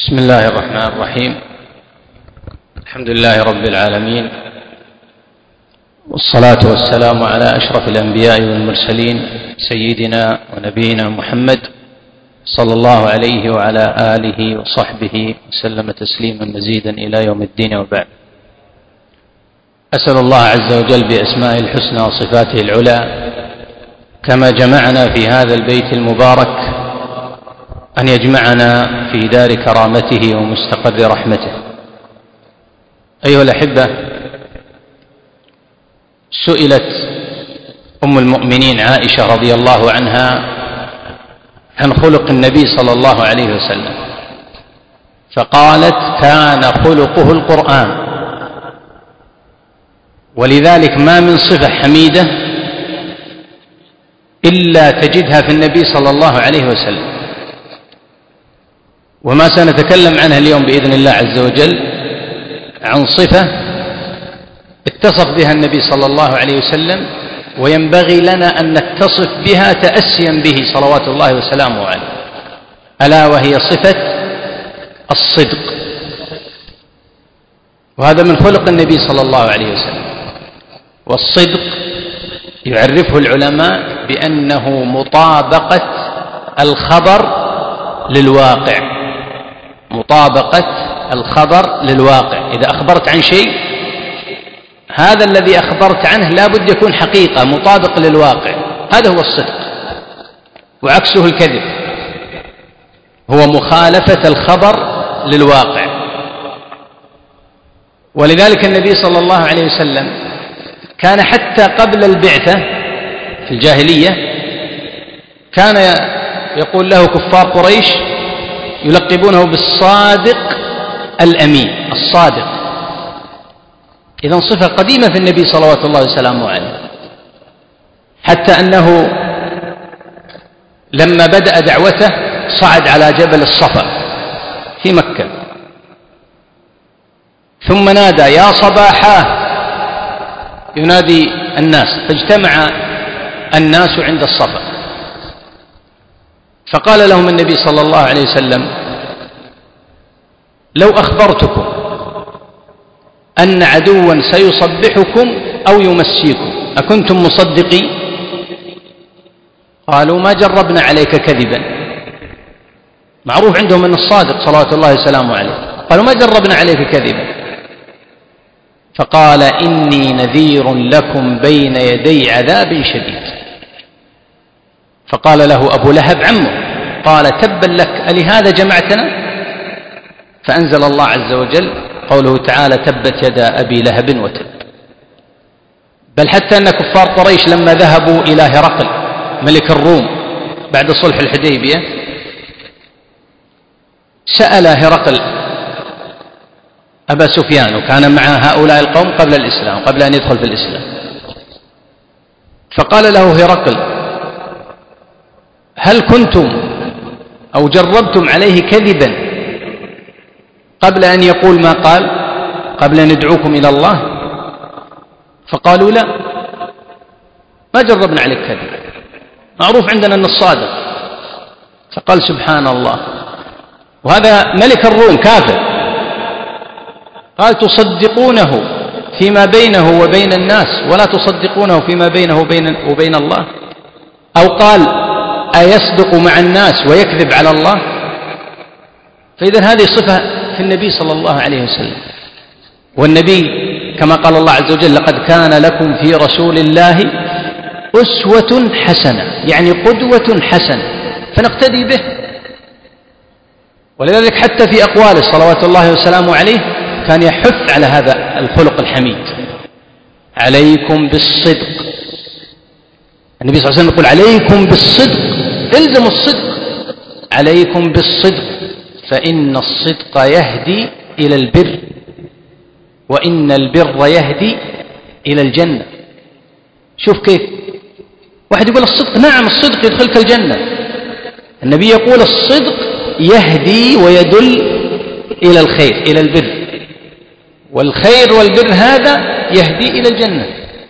بسم الله الرحمن الرحيم. الحمد لله رب العالمين، والصلاة والسلام على أشرف الأنبياء والمرسلين سيدنا ونبينا محمد صلى الله عليه وعلى آله وصحبه وسلم تسليما مزيدا إلى يوم الدين، وبعد. أسأل الله عز وجل بأسمائه الحسنى وصفاته العلى كما جمعنا في هذا البيت المبارك أن يجمعنا في دار كرامته ومستقر رحمته. أيها الأحبة، سئلت أم المؤمنين عائشة رضي الله عنها عن خلق النبي صلى الله عليه وسلم، فقالت: كان خلقه القرآن. ولذلك ما من صفة حميدة إلا تجدها في النبي صلى الله عليه وسلم، وما سنتكلم عنها اليوم بإذن الله عز وجل عن صفة اتصف بها النبي صلى الله عليه وسلم، وينبغي لنا أن نتصف بها تأسيا به صلوات الله وسلامه عليه، ألا وهي صفة الصدق. وهذا من خلق النبي صلى الله عليه وسلم. والصدق يعرفه العلماء بأنه مطابقة الخبر للواقع، مطابقة الخبر للواقع. إذا أخبرت عن شيء، هذا الذي أخبرت عنه لا بد يكون حقيقة، مطابق للواقع، هذا هو الصدق. وعكسه الكذب، هو مخالفة الخبر للواقع. ولذلك النبي صلى الله عليه وسلم كان حتى قبل البعثة في الجاهلية كان يقول له كفار قريش يلقبونه بالصادق الأمين، الصادق. إذن صفة قديمة في النبي صلوات الله وسلامه عليه، حتى أنه لما بدأ دعوته صعد على جبل الصفا في مكة، ثم نادى: يا صباحا، ينادي الناس، فاجتمع الناس عند الصفا، فقال لهم النبي صلى الله عليه وسلم: لو أخبرتكم أن عدوا سيصبحكم أو يمسيكم أكنتم مصدقين؟ قالوا: ما جربنا عليك كذبا. معروف عندهم أن الصادق صلوات الله وسلامه عليه. قالوا: ما جربنا عليك كذبا. فقال: إني نذير لكم بين يدي عذاب شديد. فقال له أبو لهب عمه، قال: تبا لك، ألهذا جمعتنا؟ فأنزل الله عز وجل قوله تعالى: تبت يدا أبي لهب وتب. بل حتى أن كفار قريش لما ذهبوا إلى هرقل ملك الروم بعد صلح الحديبية، سأل هرقل أبا سفيان، وكان مع هؤلاء القوم قبل الإسلام، قبل أن يدخل في الإسلام، فقال له هرقل: هل كنتم أو جربتم عليه كذبا قبل أن يقول ما قال، قبل أن ندعوكم إلى الله؟ فقالوا: لا، ما جربنا عليك كذب، معروف عندنا أن الصادق. فقال: سبحان الله، وهذا ملك الروم كافر. قال: تصدقونه فيما بينه وبين الناس ولا تصدقونه فيما بينه وبين الله؟ أو قال: أيصدق مع الناس ويكذب على الله؟ فإذن هذه صفة في النبي صلى الله عليه وسلم. والنبي كما قال الله عز وجل: لقد كان لكم في رسول الله أسوة حسنة، يعني قدوة حسنة، فنقتدي به. ولذلك حتى في أقواله صلوات الله وسلامه عليه كان يحث على هذا الخلق الحميد: عليكم بالصدق. النبي صلى الله عليه وسلم يقول: عليكم بالصدق، الزموا الصدق، عليكم بالصدق، فإن الصدق يهدي إلى البر، وإن البر يهدي إلى الجنة. شوف كيف واحد يقول الصدق، نعم الصدق يدخلك الجنة. النبي يقول الصدق يهدي ويدل إلى الخير، إلى البر، والخير والبر هذا يهدي إلى الجنة.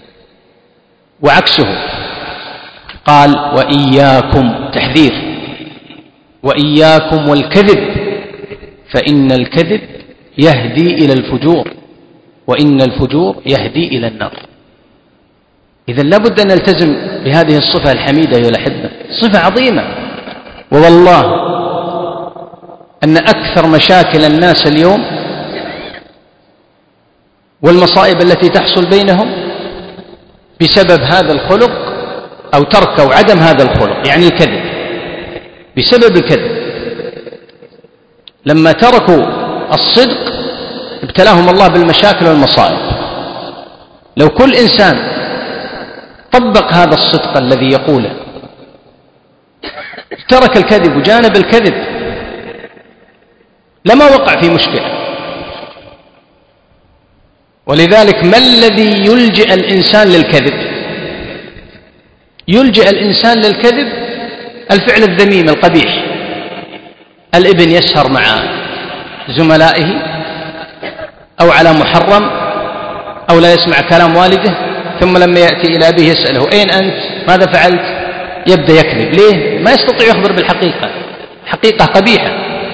وعكسه قال: وإياكم، تحذير، وإياكم والكذب، فإن الكذب يهدي إلى الفجور، وإن الفجور يهدي إلى النار. إذن لابد أن نلتزم بهذه الصفة الحميدة يا الأحبة، صفة عظيمة. ووالله أن أكثر مشاكل الناس اليوم والمصائب التي تحصل بينهم بسبب هذا الخلق أو ترك أو عدم هذا الخلق، يعني الكذب، بسبب الكذب. لما تركوا الصدق ابتلاهم الله بالمشاكل والمصائب. لو كل إنسان طبق هذا الصدق الذي يقوله، ترك الكذب وجانب الكذب، لما وقع في مشكلة. ولذلك ما الذي يلجئ الإنسان للكذب؟ يلجئ الإنسان للكذب الفعل الذميم القبيح. الابن يسهر مع زملائه أو على محرم أو لا يسمع كلام والده، ثم لما يأتي إلى أبيه يسأله أين أنت؟ ماذا فعلت؟ يبدأ يكذب. ليه؟ ما يستطيع يخبر بالحقيقة، حقيقة قبيحة.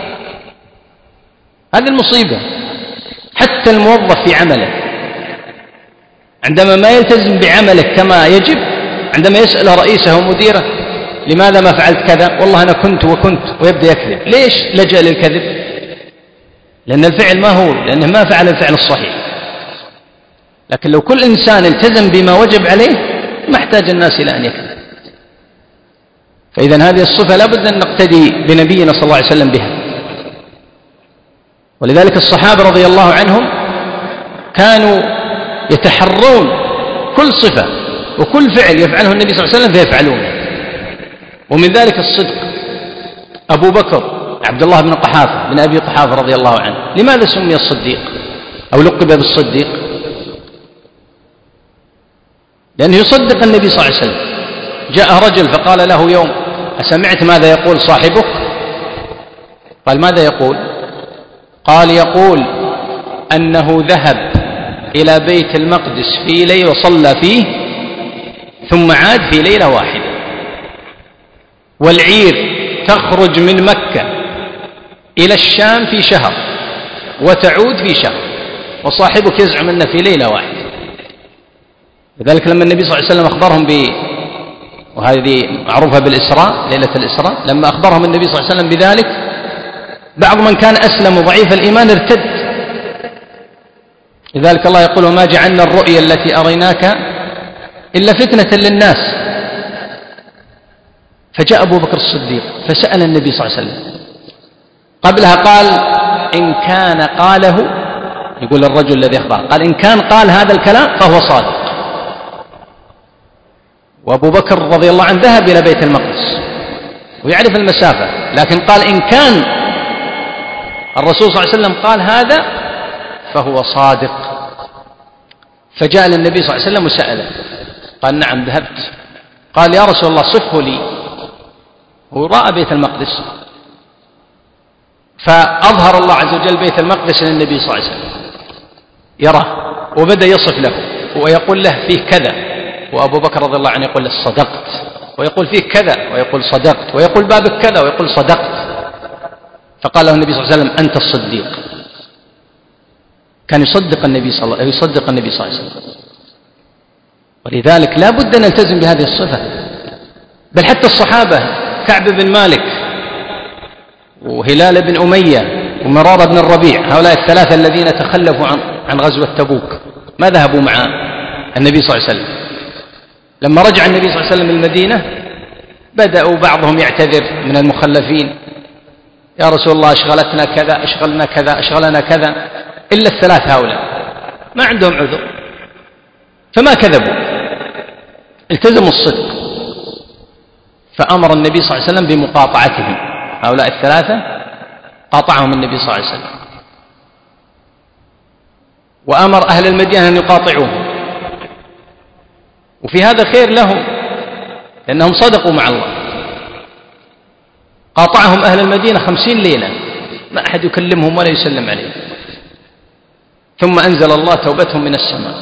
هذه المصيبة. حتى الموظف في عمله عندما ما يلتزم بعمله كما يجب، عندما يسأل رئيسه ومديره لماذا ما فعلت كذا؟ والله أنا كنت وكنت، ويبدأ يكذب. ليش لجأ للكذب؟ لأن الفعل ما هو، لأنه ما فعل الفعل الصحيح. لكن لو كل إنسان التزم بما وجب عليه ما احتاج الناس إلى أن يكذب. فإذن هذه الصفة لا بد أن نقتدي بنبينا صلى الله عليه وسلم بها. ولذلك الصحابة رضي الله عنهم كانوا يتحرون كل صفة وكل فعل يفعله النبي صلى الله عليه وسلم فيفعلونه. ومن ذلك الصدق. أبو بكر عبد الله بن قحافة بن أبي قحافة رضي الله عنه، لماذا سمي الصديق أو لقب بالصديق؟ لأنه يصدق النبي صلى الله عليه وسلم. جاء رجل فقال له يوم: أسمعت ماذا يقول صاحبك؟ قال: ماذا يقول؟ قال: يقول أنه ذهب إلى بيت المقدس في ليلة وصلى فيه ثم عاد في ليلة واحدة، والعير تخرج من مكة إلى الشام في شهر وتعود في شهر، وصاحبك يزعم أنه في ليلة واحدة. لذلك لما النبي صلى الله عليه وسلم أخبرهم وهذه معروفة بالإسراء، ليلة الإسراء، لما أخبرهم النبي صلى الله عليه وسلم بذلك بعض من كان أسلم وضعيف الإيمان ارتد. لذلك الله يقول: وما جعلنا الرؤيا التي أريناك إلا فتنة للناس. فجاء أبو بكر الصديق فسأل النبي صلى الله عليه وسلم. قبلها قال: إن كان قاله، يقول الرجل الذي أخبره، قال: إن كان قال هذا الكلام فهو صادق. وأبو بكر رضي الله عنه ذهب إلى بيت المقدس ويعرف المسافة، لكن قال: إن كان الرسول صلى الله عليه وسلم قال هذا فهو صادق. فجاء للنبي صلى الله عليه وسلم وسأله، قال: نعم ذهبت. قال: يا رسول الله صفه لي. ورأى بيت المقدس، فأظهر الله عز وجل بيت المقدس للنبي صلى الله عليه وسلم يراه، وبدأ يصف له ويقول له فيه كذا، وأبو بكر رضي الله عنه يقول له صدقت، ويقول فيه كذا ويقول صدقت، ويقول بابك كذا ويقول صدقت. فقال له النبي صلى الله عليه وسلم: أنت الصديق. كان يصدق النبي صلى الله عليه وسلم. ولذلك لا بد أن نلتزم بهذه الصفة. بل حتى الصحابة كعب بن مالك وهلال بن أمية ومرارة بن الربيع، هؤلاء الثلاثة الذين تخلفوا عن غزوة تبوك، ما ذهبوا مع النبي صلى الله عليه وسلم. لما رجع النبي صلى الله عليه وسلم من المدينة بدأوا بعضهم يعتذر من المخلفين: يا رسول الله أشغلتنا كذا، أشغلنا كذا، أشغلنا كذا. إلا الثلاث هؤلاء ما عندهم عذر، فما كذبوا، التزموا الصدق. فأمر النبي صلى الله عليه وسلم بمقاطعتهم، هؤلاء الثلاثة قاطعهم النبي صلى الله عليه وسلم، وأمر أهل المدينة أن يقاطعوهم. وفي هذا خير لهم لأنهم صدقوا مع الله. قاطعهم أهل المدينة 50 ليلة، ما أحد يكلمهم ولا يسلم عليهم. ثم أنزل الله توبتهم من السماء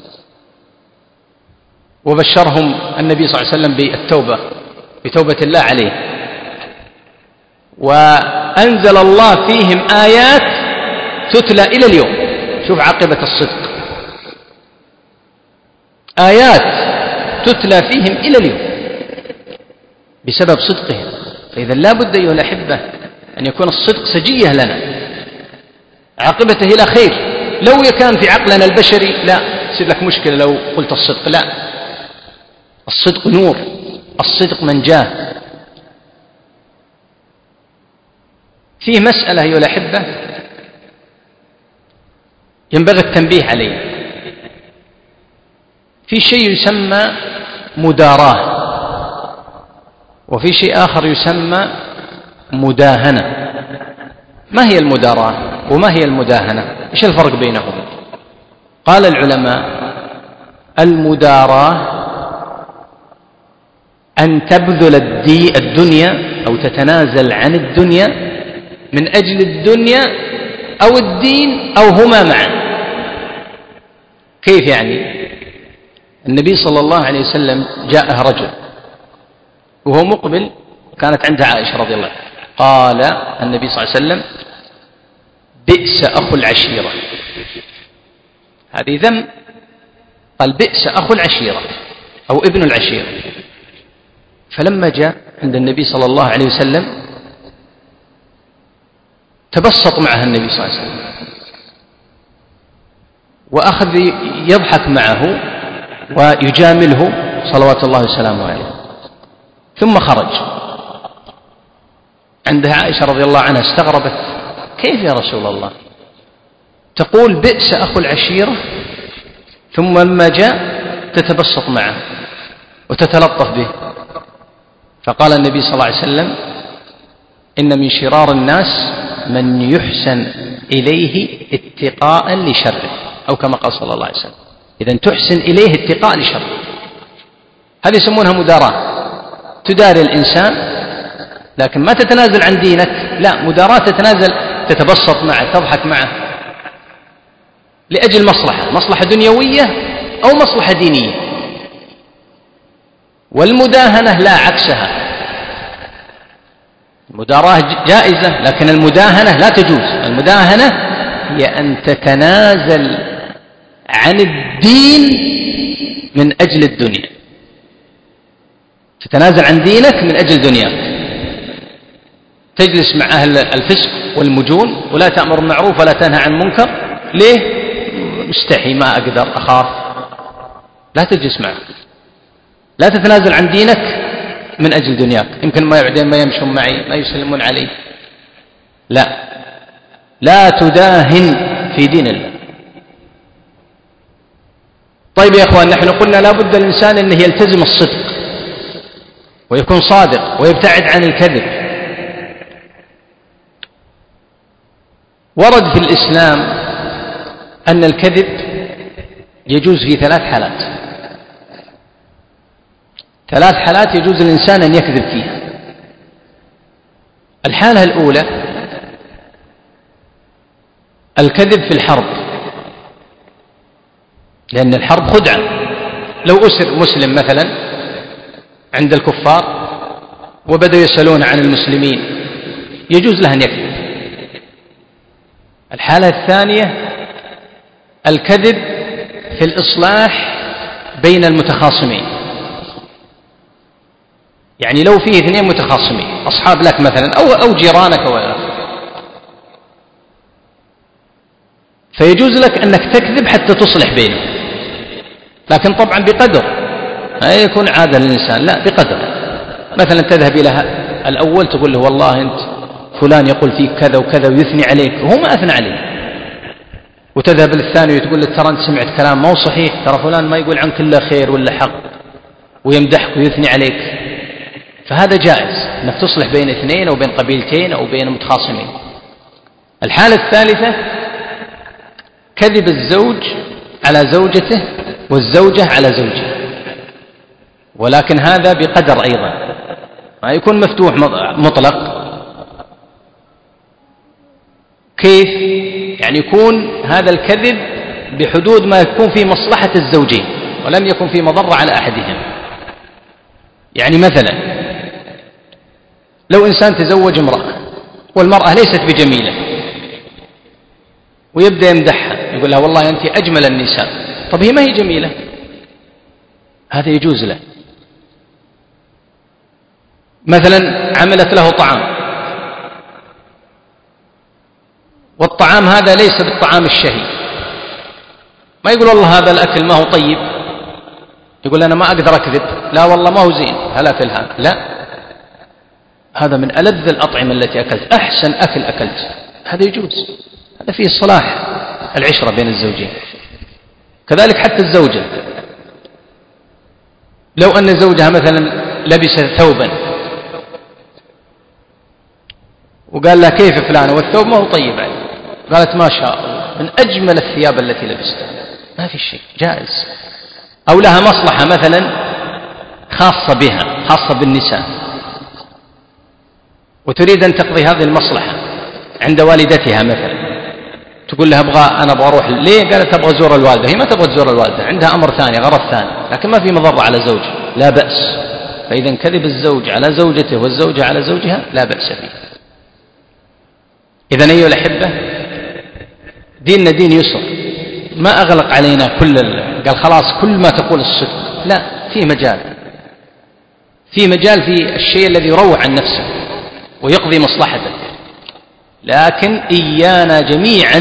وبشرهم النبي صلى الله عليه وسلم بالتوبة، بتوبة الله عليه. أنزل الله فيهم آيات تتلى إلى اليوم. شوف عاقبة الصدق، آيات تتلى فيهم إلى اليوم بسبب صدقهم. فإذا لا بد أيها الأحبة أن يكون الصدق سجية لنا، عاقبته إلى خير. لو كان في عقلنا البشري لا يصير لك مشكلة لو قلت الصدق، لا، الصدق نور، الصدق منجاة. فيه مسألة أيها الأحبة ينبغي التنبيه عليه. في شيء يسمى مداراة، وفي شيء آخر يسمى مداهنة. ما هي المداراة وما هي المداهنة؟ إيش الفرق بينهم؟ قال العلماء: المداراة أن تبذل الدنيا أو تتنازل عن الدنيا من أجل الدنيا أو الدين أو هما معا. كيف يعني؟ النبي صلى الله عليه وسلم جاءه رجل وهو مقبل، كانت عند عائشة رضي الله عنها، قال النبي صلى الله عليه وسلم: بئس أخو العشيرة. هذه ذم، قال: بئس أخو العشيرة أو ابن العشيرة. فلما جاء عند النبي صلى الله عليه وسلم تبسط معه النبي صلى الله عليه وسلم وأخذ يضحك معه ويجامله صلوات الله وسلامه عليه. ثم خرج. عندها عائشة رضي الله عنها استغربت: كيف يا رسول الله تقول بئس أخو العشيرة ثم لما جاء تتبسط معه وتتلطف به؟ فقال النبي صلى الله عليه وسلم: إن من شرار الناس من يحسن إليه اتقاء لشره، أو كما قال صلى الله عليه وسلم. إذن تحسن إليه اتقاء لشره، هذه يسمونها مداراة. تداري الإنسان لكن ما تتنازل عن دينك، لا، مداراة تتنازل، تتبسط معه، تضحك معه لأجل مصلحة دنيوية أو مصلحة دينية. والمداهنة لا، عكسها. المداراة جائزة لكن المداهنة لا تجوز. المداهنة هي أن تتنازل عن الدين من أجل الدنيا، تتنازل عن دينك من أجل دنياك. تجلس مع أهل الفسق والمجون ولا تأمر بالمعروف ولا تنهى عن منكر. ليه؟ مستحي، ما أقدر، أخاف. لا تجلس معه. لا تتنازل عن دينك من أجل دنياك. يمكن ما يمشون معي، ما يسلمون علي. لا تداهن في دين الله. طيب يا أخوان، نحن قلنا لا بد الإنسان أنه يلتزم الصدق ويكون صادق ويبتعد عن الكذب. ورد في الإسلام أن الكذب يجوز في 3 حالات. 3 حالات يجوز للإنسان أن يكذب فيها. الحالة الأولى الكذب في الحرب، لأن الحرب خدعة. لو أسر مسلم مثلا عند الكفار وبدأوا يسألون عن المسلمين يجوز له أن يكذب. الحالة الثانية الكذب في الإصلاح بين المتخاصمين، يعني لو فيه 2 متخاصمين أصحاب لك مثلا أو جيرانك أو فيجوز لك أنك تكذب حتى تصلح بينهم، لكن طبعا بقدر، لا يكون عادة للإنسان، لا، بقدر. مثلا تذهب إلى الأول تقول له: والله أنت فلان يقول فيك كذا وكذا ويثني عليك، وهو ما أثنى عليه. وتذهب للثاني وتقول له: ترى أنت سمعت كلام ما هو صحيح، ترى فلان ما يقول عنك إلا خير ولا حق، ويمدحك ويثني عليك. فهذا جائز أنك تصلح بين 2 أو بين قبيلتين أو بين متخاصمين. الحالة الثالثة كذب الزوج على زوجته والزوجة على زوجها، ولكن هذا بقدر أيضا، ما يكون مفتوح مطلق. كيف؟ يعني يكون هذا الكذب بحدود ما يكون في مصلحة الزوجين ولم يكن في مضرة على أحدهم. يعني مثلا لو إنسان تزوج امرأة والمرأة ليست بجميلة ويبدأ يمدحها يقول لها والله أنت أجمل النساء، طب هي ما هي جميلة، هذا يجوز له. مثلا عملت له طعام والطعام هذا ليس بالطعام الشهي، ما يقول والله هذا الأكل ما هو طيب، يقول أنا ما أقدر أكذب، لا والله ما هو زين هلا هذا، لا، هذا من ألذ الأطعمة التي أكلت، أحسن أكل أكلت، هذا يجوز، هذا فيه صلاح العشرة بين الزوجين. كذلك حتى الزوجة لو أن زوجها مثلا لبس ثوبا وقال لها كيف فلانة والثوب ما هو طيب عليه، قالت ما شاء الله من أجمل الثياب التي لبستها، ما في شيء، جائز. أو لها مصلحة مثلا خاصة بها خاصة بالنساء وتريد أن تقضي هذه المصلحة عند والدتها مثلا، تقول لها أنا أبغى أروح، ليه؟ قالت أبغى أزور الوالدة، هي ما تبغى تزور الوالدة، عندها أمر ثاني غرض ثاني، لكن ما في مضرة على زوجها، لا بأس. فإذا كذب الزوج على زوجته والزوجة على زوجها لا بأس فيه. إذن أيها الأحبة ديننا دين يسر، ما أغلق علينا قال خلاص كل ما تقول الصدق، لا، في مجال في الشيء الذي يروع عن نفسه ويقضي مصلحته، لكن إيانا جميعا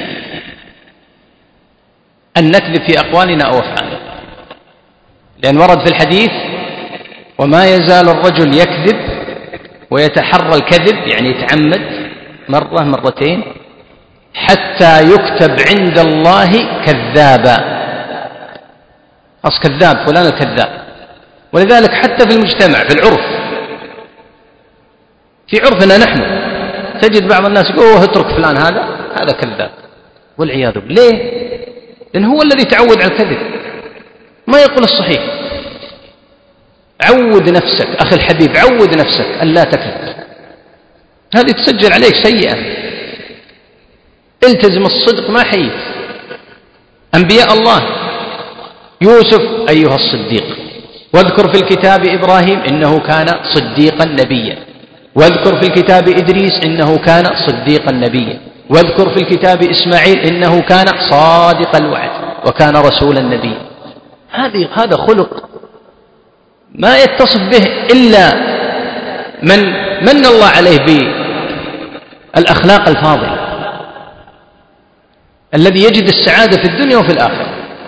أن نكذب في أقوالنا أو أفعالنا، لأن ورد في الحديث وما يزال الرجل يكذب ويتحرى الكذب، يعني يتعمد مرة مرتين حتى يكتب عند الله كذابا، كذاب فلان الكذاب. ولذلك حتى في المجتمع في العرف، في عرفنا نحن تجد بعض الناس يقول اترك فلان هذا كذاب، والعياذ بالله. ليه؟ لأن هو الذي تعود على الكذب، ما يقول الصحيح. عود نفسك أخي الحبيب، عود نفسك أن لا تكذب، هذه تسجل عليك سيئة. التزم الصدق ما حييت. أنبياء الله يوسف أيها الصديق، واذكر في الكتاب إبراهيم إنه كان صديقا نبيا، واذكر في الكتاب إدريس إنه كان صديقا نبيا، واذكر في الكتاب إسماعيل إنه كان صادق الوعد وكان رسولا نبيا. هذا خلق ما يتصف به إلا من الله عليه بالأخلاق الفاضلة، الذي يجد السعادة في الدنيا وفي الآخرة.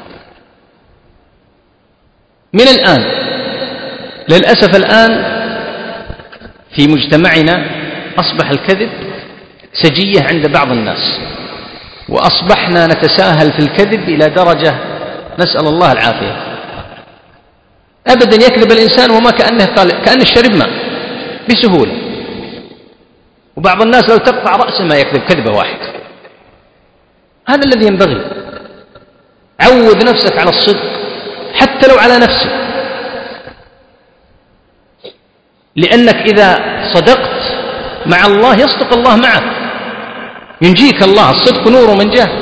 من الآن للأسف الآن في مجتمعنا أصبح الكذب سجية عند بعض الناس، وأصبحنا نتساهل في الكذب إلى درجة نسأل الله العافية. أبدا يكذب الإنسان وما كأنه شرب ماء بسهولة، وبعض الناس لو تقطع رأسه ما يكذب كذبة واحد. هذا الذي ينبغي. عود نفسك على الصدق حتى لو على نفسك، لأنك إذا صدقت مع الله يصدق الله معك، ينجيك الله. الصدق نور من جاه.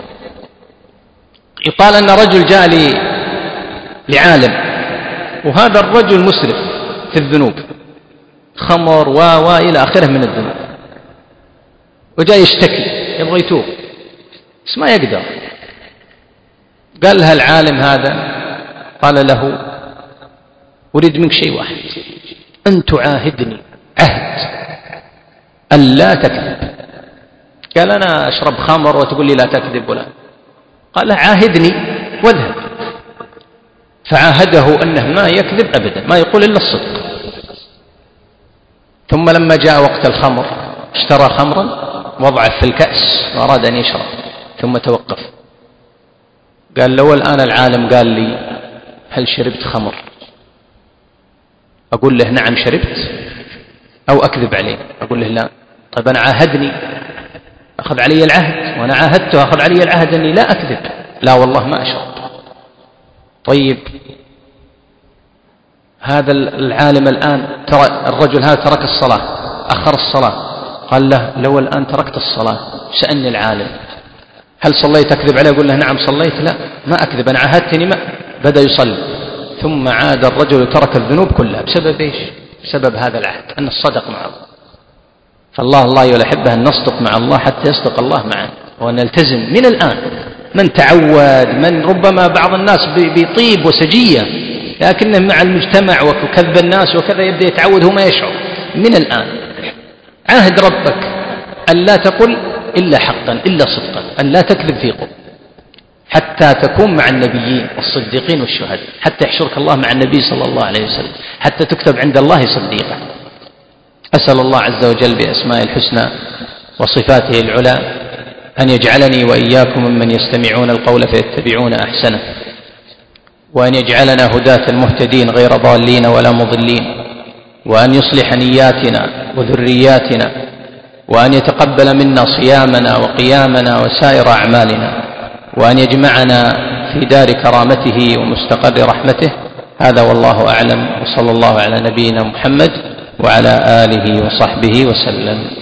يقال أن رجل جاء لعالم، وهذا الرجل مسرف في الذنوب، خمر إلى آخره من الذنوب، وجاء يشتكي يبغى يتوب بس ما يقدر. قال لها العالم هذا، قال له أريد منك شيء واحد، أن تعاهدني عهد أن لا تكذب. قال أنا أشرب خمر وتقول لي لا تكذب ولا. قال له عاهدني واذهب. فعاهده أنه ما يكذب أبدا، ما يقول إلا الصدق. ثم لما جاء وقت الخمر اشترى خمرا وضعه في الكأس وأراد أن يشرب، ثم توقف. قال لو الآن العالم قال لي هل شربت خمر، أقول له نعم شربت أو أكذب عليه؟ أقول له لا. طيب أنا عاهدني، أخذ علي العهد، وأنا عاهدته أخذ علي العهد أني لا أكذب. لا والله ما أشرب. طيب هذا العالم الآن ترى الرجل هذا ترك الصلاة، أخر الصلاة. قال له لو الآن تركت الصلاة سألني العالم هل صليت أكذب عليه؟ أقول له نعم صليت. لا ما أكذب، أنا عاهدتني ما. بدأ يصلي، ثم عاد الرجل ترك الذنوب كلها بسبب إيش؟ بسبب هذا العهد أن الصدق معه. فالله يحبه أن نصدق مع الله حتى يصدق الله معنا، ونلتزم من الآن. من تعود، من ربما بعض الناس بطيب وسجية لكنه مع المجتمع وكذب الناس وكذا يبدأ يتعود هو ما يشعر. من الآن عاهد ربك أن لا تقل إلا حقا إلا صدقا، أن لا تكذب في قول، حتى تكون مع النبيين والصديقين والشهداء، حتى يحشرك الله مع النبي صلى الله عليه وسلم، حتى تكتب عند الله صديقا. أسأل الله عز وجل بأسماء الحسنى وصفاته العلى أن يجعلني وإياكم ممن يستمعون القول فيتبعون أحسنه، وأن يجعلنا هداة المهتدين غير ضالين ولا مضلين، وأن يصلح نياتنا وذرياتنا، وأن يتقبل منا صيامنا وقيامنا وسائر أعمالنا، وأن يجمعنا في دار كرامته ومستقر رحمته. هذا والله أعلم، وصلى الله على نبينا محمد وعلى آله وصحبه وسلم.